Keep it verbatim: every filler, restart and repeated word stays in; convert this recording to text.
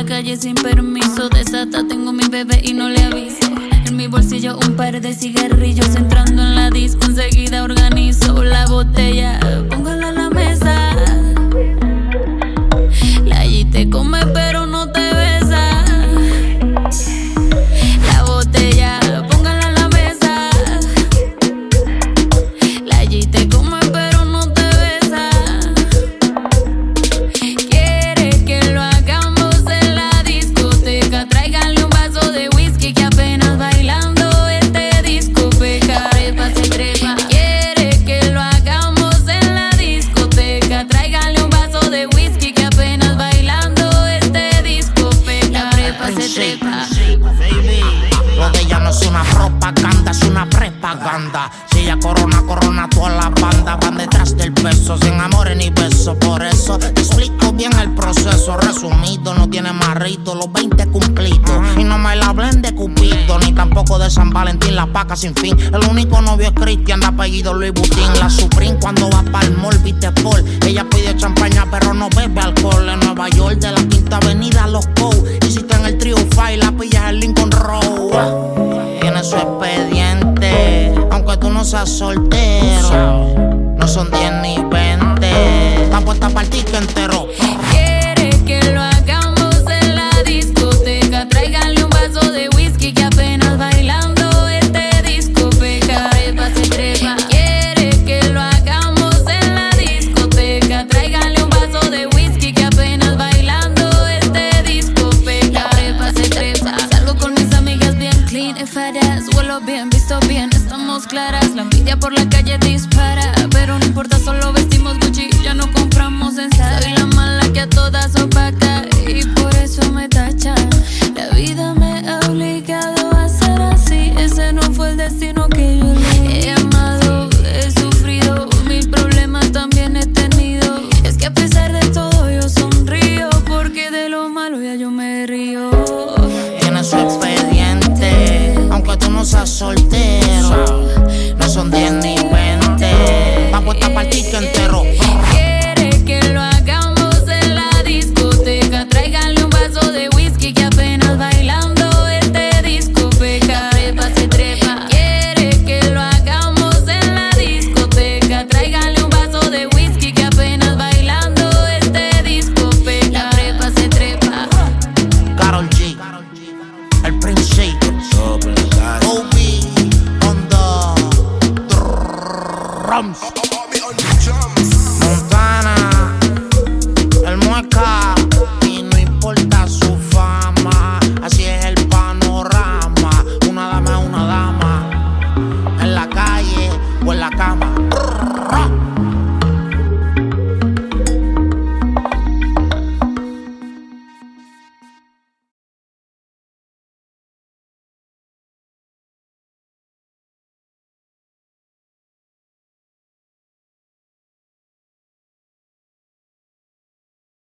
calle sin permiso. Desata, tengo mi bebé y no le aviso. En mi bolsillo un par de cigarrillos. Entrando en la disco enseguida organizo la botella, póngala a la mesa. La G te come pero no te besa. La botella, póngala a la mesa. La G te come pero no te besa. Quiere que lo hagamos en la discoteca. Tráiganle un vaso de whisky que apenas bailando este disco peca. Trepa se trepa. Quiere que lo hagamos en la discoteca. Tráiganle un vaso de whisky que apenas bailando este disco peca. Trepa se trepa. Lo de ella no es una propaganda, es una prepaganda. Si ella corona, corona toda la banda. Van detrás del peso, sin amores ni besos. Por eso te explico bien el proceso. Resumido, no tiene marrito, los veinte cumplidos. Y no me la hablen de Cupido, ni tampoco de San Valentín, la paca sin fin. El único novio es Cristian, de apellido Louis Vuitton. La Supreme cuando va pa'l mall, viste Paul. Ella pide champaña pero no bebe alcohol. En Nueva York, de la Quinta Avenida a los Cow. Y si está en el Trio Five, la pillas en Lincoln Road. Tiene su expediente, aunque tú no seas soltero. No son diez ni veinte, está puesta para el ticket entero. Quiere que lo hagamos en la discoteca. Tráiganle un vaso de whisky que apenas bailando este disco peca. Trepa se trepa. Quiere que lo hagamos en la discoteca. Tráiganle un vaso de whisky que apenas bailando este disco peca. Trepa se trepa. Salgo con mis amigas bien clean y faras. Huelo bien, visto bien, estamos claras. La envidia por la calle dispara, pero no importa, solo vestimos Gucci, ya no compramos en Zara. Soy la mala que a todas opaca y por eso me tachan. La vida me ha obligado a ser así. Ese no fue el destino que yo elegí. He amado, he sufrido, mis problemas también he tenido. Es que a pesar de todo yo sonrío, porque de lo malo ya yo me río. Tiene su expediente, aunque tú no seas soltero. No son diez ni veinte, está puesta para el ticket entero. Quiere que lo hagamos en la discoteca. Tráiganle un vaso de whisky que apenas bailando este disco peca. Trepa se trepa. Quiere que lo hagamos en la discoteca. Tráiganle un vaso de whisky que apenas bailando este disco peca. Trepa se trepa. Karol G, el Prince, O B on the drums.